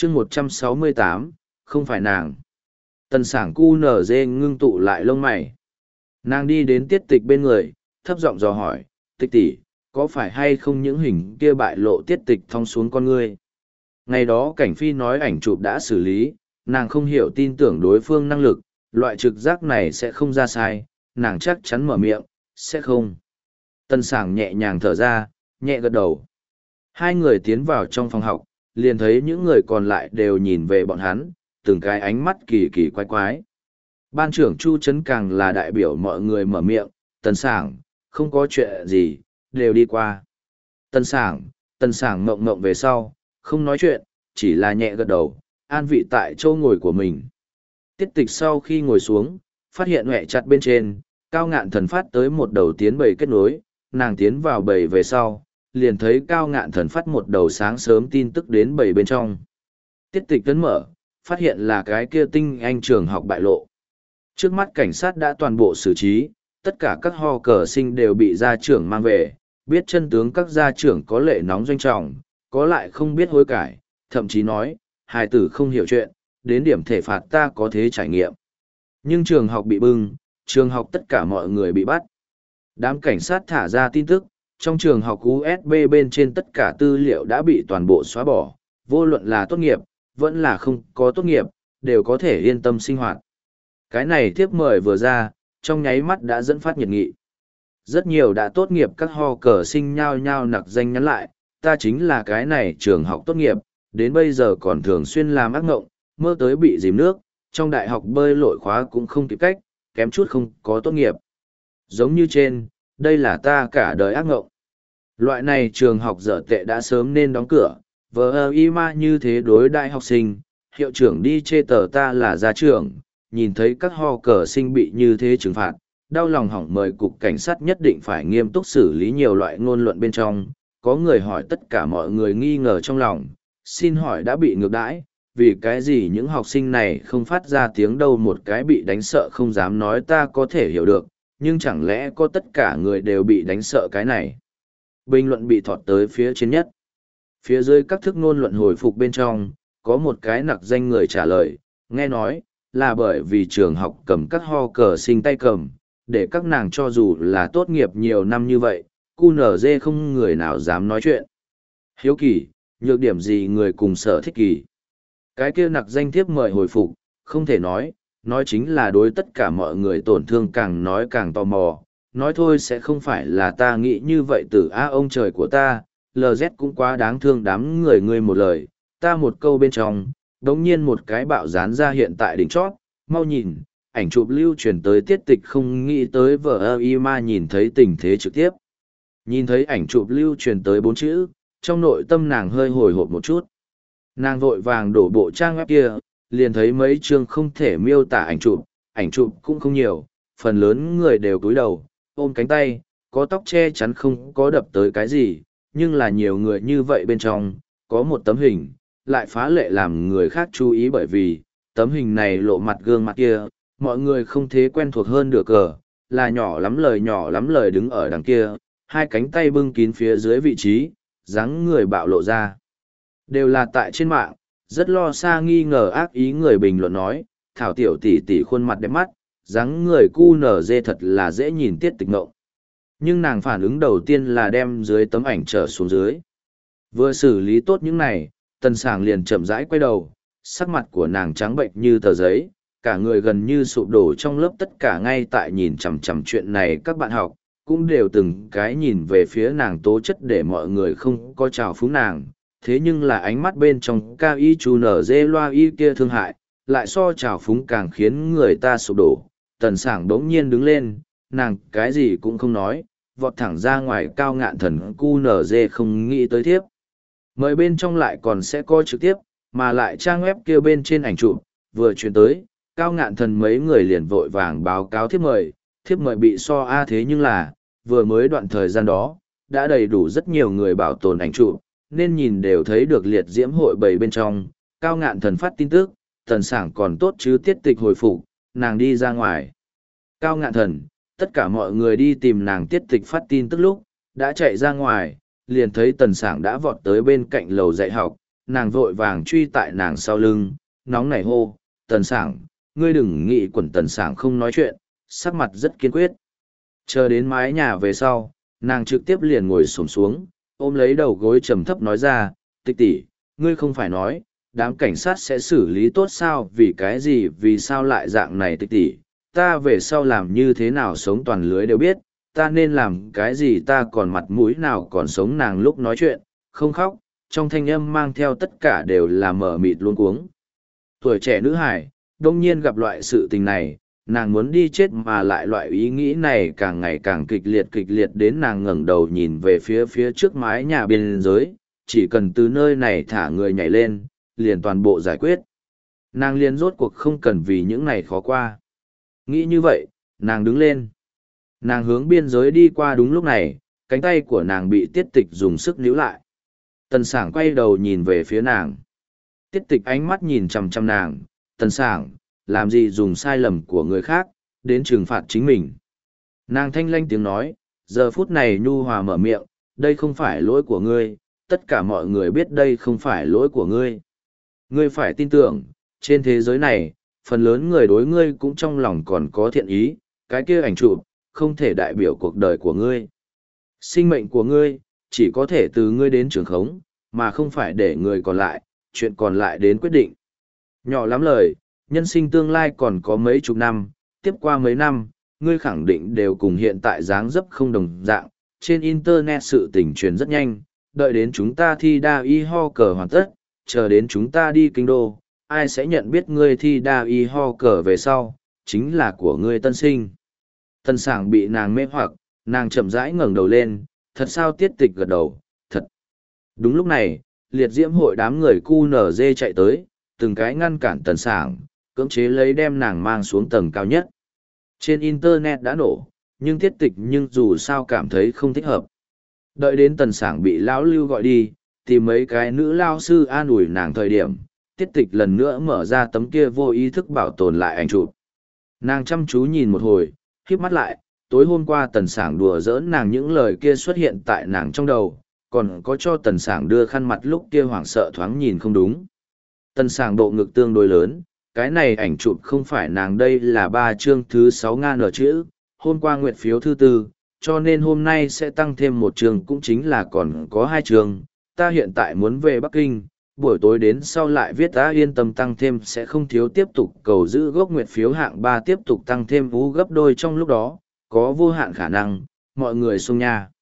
chương 168, không phải nàng. Tần Sảng cu nở dê ngưng tụ lại lông mày. Nàng đi đến Tiết Tịch bên người, thấp giọng dò hỏi, Tịch tỷ, có phải hay không những hình kia bại lộ Tiết Tịch thong xuống con ngươi? Ngày đó Cảnh Phi nói ảnh chụp đã xử lý, nàng không hiểu tin tưởng đối phương năng lực, loại trực giác này sẽ không ra sai, nàng chắc chắn mở miệng, sẽ không. Tần Sảng nhẹ nhàng thở ra, nhẹ gật đầu. Hai người tiến vào trong phòng học, liền thấy những người còn lại đều nhìn về bọn hắn, từng cái ánh mắt kỳ kỳ quái quái. Ban trưởng Chu Trấn càng là đại biểu mọi người mở miệng, Tần Sảng, không có chuyện gì, đều đi qua. Tần Sảng mộng mộng về sau, không nói chuyện, chỉ là nhẹ gật đầu, an vị tại chỗ ngồi của mình. Tiết Tịch sau khi ngồi xuống, phát hiện huệ chặt bên trên, Cao Ngạn Thần phát tới một đầu tiến bầy kết nối, nàng tiến vào bầy về sau, liền thấy Cao Ngạn Thần phát một đầu sáng sớm tin tức đến bầy bên trong. Tiết Tịch tấn mở, phát hiện là cái kia tinh anh trường học bại lộ. Trước mắt cảnh sát đã toàn bộ xử trí, tất cả các ho cờ sinh đều bị gia trưởng mang về, biết chân tướng các gia trưởng có lệ nóng doanh trọng, có lại không biết hối cải, thậm chí nói, hài tử không hiểu chuyện, đến điểm thể phạt ta có thế trải nghiệm. Nhưng trường học bị bưng, trường học tất cả mọi người bị bắt. Đám cảnh sát thả ra tin tức, trong trường học USB bên trên tất cả tư liệu đã bị toàn bộ xóa bỏ, vô luận là tốt nghiệp, vẫn là không có tốt nghiệp, đều có thể yên tâm sinh hoạt. Cái này thiếp mời vừa ra, trong nháy mắt đã dẫn phát nhiệt nghị. Rất nhiều đã tốt nghiệp các ho cờ sinh nhao nhao nặc danh nhắn lại, ta chính là cái này trường học tốt nghiệp, đến bây giờ còn thường xuyên làm ác ngộng, mơ tới bị dìm nước, trong đại học bơi lội khóa cũng không kịp cách, kém chút không có tốt nghiệp. Giống như trên, đây là ta cả đời ác ngộng. Loại này trường học dở tệ đã sớm nên đóng cửa, vờ y ma như thế đối đại học sinh, hiệu trưởng đi chê tờ ta là gia trưởng, nhìn thấy các ho cờ sinh bị như thế trừng phạt, đau lòng hỏng mời cục cảnh sát nhất định phải nghiêm túc xử lý nhiều loại ngôn luận bên trong. Có người hỏi tất cả mọi người nghi ngờ trong lòng, xin hỏi đã bị ngược đãi, vì cái gì những học sinh này không phát ra tiếng đâu, một cái bị đánh sợ không dám nói ta có thể hiểu được, nhưng chẳng lẽ có tất cả người đều bị đánh sợ cái này? Bình luận bị thọt tới phía trên nhất. Phía dưới các thức ngôn luận hồi phục bên trong, có một cái nặc danh người trả lời, nghe nói, là bởi vì trường học cầm các ho cờ sinh tay cầm, để các nàng cho dù là tốt nghiệp nhiều năm như vậy, QNZ không người nào dám nói chuyện. Hiếu kỳ, nhược điểm gì người cùng sở thích kỳ. Cái kia nặc danh thiếp mời hồi phục, không thể nói chính là đối tất cả mọi người tổn thương càng nói càng tò mò, nói thôi sẽ không phải là ta nghĩ như vậy từ ông trời của ta, LZ cũng quá đáng thương đám người ngươi một lời, ta một câu bên trong, đống nhiên một cái bạo dán ra hiện tại đỉnh chót, mau nhìn, ảnh chụp lưu truyền tới Tiết Tịch không nghĩ tới vợ y ma nhìn thấy tình thế trực tiếp. Nhìn thấy ảnh chụp lưu truyền tới 4 chữ, trong nội tâm nàng hơi hồi hộp một chút. Nàng vội vàng đổ bộ trang web kia, liền thấy mấy chương không thể miêu tả ảnh chụp cũng không nhiều, phần lớn người đều cúi đầu, ôm cánh tay, có tóc che chắn không có đập tới cái gì, nhưng là nhiều người như vậy bên trong, có một tấm hình, lại phá lệ làm người khác chú ý bởi vì, tấm hình này lộ mặt gương mặt kia, mọi người không thế quen thuộc hơn được cờ, là nhỏ lắm lời đứng ở đằng kia, hai cánh tay bưng kín phía dưới vị trí, dáng người bạo lộ ra. Đều là tại trên mạng, rất lo xa nghi ngờ ác ý người bình luận nói, Thảo tiểu tỷ tỷ khuôn mặt đẹp mắt, dáng người cu nở dê thật là dễ nhìn Tiết Tịch ngộng. Nhưng nàng phản ứng đầu tiên là đem dưới tấm ảnh trở xuống dưới. Vừa xử lý tốt những này, Tần Sảng liền chậm rãi quay đầu, sắc mặt của nàng trắng bệnh như tờ giấy, cả người gần như sụp đổ trong lớp tất cả ngay tại nhìn chằm chằm chuyện này các bạn học, cũng đều từng cái nhìn về phía nàng tố chất để mọi người không có trào phúng nàng. Thế nhưng là ánh mắt bên trong cao y chú nở dê loa y kia thương hại, lại so trào phúng càng khiến người ta sụp đổ. Tần Sảng đống nhiên đứng lên, nàng cái gì cũng không nói, vọt thẳng ra ngoài Cao Ngạn Thần cu nở dê không nghĩ tới thiếp. Mời bên trong lại còn sẽ coi trực tiếp, mà lại trang web kia bên trên ảnh chụp vừa chuyển tới, Cao Ngạn Thần mấy người liền vội vàng báo cáo thiếp mời bị so a thế nhưng là, vừa mới đoạn thời gian đó, đã đầy đủ rất nhiều người bảo tồn ảnh chụp, nên nhìn đều thấy được liệt diễm hội bầy bên trong, Cao Ngạn Thần phát tin tức, Tần Sảng còn tốt chứ Tiết Tịch hồi phục, nàng đi ra ngoài. Cao Ngạn Thần, tất cả mọi người đi tìm nàng Tiết Tịch phát tin tức lúc, đã chạy ra ngoài, liền thấy Tần Sảng đã vọt tới bên cạnh lầu dạy học, nàng vội vàng truy tại nàng sau lưng, nóng nảy hô, Tần Sảng, ngươi đừng nghĩ quẩn. Tần Sảng không nói chuyện, sắc mặt rất kiên quyết. Chờ đến mái nhà về sau, nàng trực tiếp liền ngồi xổm xuống, ôm lấy đầu gối trầm thấp nói ra, Tịch tỷ, ngươi không phải nói, đám cảnh sát sẽ xử lý tốt sao, vì cái gì, vì sao lại dạng này Tịch tỷ, ta về sau làm như thế nào sống toàn lưới đều biết, ta nên làm cái gì, ta còn mặt mũi nào còn sống. Nàng lúc nói chuyện, không khóc, trong thanh âm mang theo tất cả đều là mở mịt luống cuống. Tuổi trẻ nữ hải, đông nhiên gặp loại sự tình này, nàng muốn đi chết mà lại loại ý nghĩ này càng ngày càng kịch liệt đến nàng ngẩng đầu nhìn về phía trước mái nhà biên giới, chỉ cần từ nơi này thả người nhảy lên, liền toàn bộ giải quyết. Nàng liền rốt cuộc không cần vì những này khó qua. Nghĩ như vậy, nàng đứng lên. Nàng hướng biên giới đi qua. Đúng lúc này, cánh tay của nàng bị Tiết Tịch dùng sức níu lại. Tần Sảng quay đầu nhìn về phía nàng. Tiết Tịch ánh mắt nhìn chằm chằm nàng, Tần Sảng, làm gì dùng sai lầm của người khác, đến trừng phạt chính mình. Nàng thanh lanh tiếng nói, giờ phút này nhu hòa mở miệng, đây không phải lỗi của ngươi, tất cả mọi người biết đây không phải lỗi của ngươi. Ngươi phải tin tưởng, trên thế giới này, phần lớn người đối ngươi cũng trong lòng còn có thiện ý, cái kia ảnh chụp không thể đại biểu cuộc đời của ngươi. Sinh mệnh của ngươi, chỉ có thể từ ngươi đến trường khống, mà không phải để người còn lại, chuyện còn lại đến quyết định. Nhỏ lắm lời, nhân sinh tương lai còn có mấy chục năm, tiếp qua mấy năm, ngươi khẳng định đều cùng hiện tại dáng dấp không đồng dạng. Trên Internet sự tình truyền rất nhanh, đợi đến chúng ta thi đa y ho cờ hoàn tất, chờ đến chúng ta đi kinh đô, ai sẽ nhận biết ngươi thi đa y ho cờ về sau, chính là của ngươi tân sinh. Tần Sảng bị nàng mê hoặc, nàng chậm rãi ngẩng đầu lên, thật sao? Tiết Tịch gật đầu, thật. Đúng lúc này, liệt diễm hội đám người QNZ chạy tới, từng cái ngăn cản Tần Sảng, cưỡng chế lấy đem nàng mang xuống tầng cao nhất. Trên Internet đã nổ, nhưng Tiết Tịch nhưng dù sao cảm thấy không thích hợp. Đợi đến Tần Sảng bị lão Lưu gọi đi, tìm mấy cái nữ lao sư an ủi nàng thời điểm, Tiết Tịch lần nữa mở ra tấm kia vô ý thức bảo tồn lại ảnh chụp. Nàng chăm chú nhìn một hồi, khép mắt lại, tối hôm qua Tần Sảng đùa giỡn nàng những lời kia xuất hiện tại nàng trong đầu, còn có cho Tần Sảng đưa khăn mặt lúc kia hoảng sợ thoáng nhìn không đúng. Tần Sảng bộ ngực tương đối lớn, cái này ảnh chụp không phải nàng, đây là 3 chương thứ 6 ngàn ở chữ, hôm qua nguyệt phiếu thứ 4, cho nên hôm nay sẽ tăng thêm 1 chương, cũng chính là còn có 2 chương. Ta hiện tại muốn về Bắc Kinh, buổi tối đến sau lại viết, ta yên tâm tăng thêm sẽ không thiếu, tiếp tục cầu giữ gốc nguyệt phiếu hạng 3 tiếp tục tăng thêm vũ gấp đôi, trong lúc đó có vô hạn khả năng mọi người xung nha.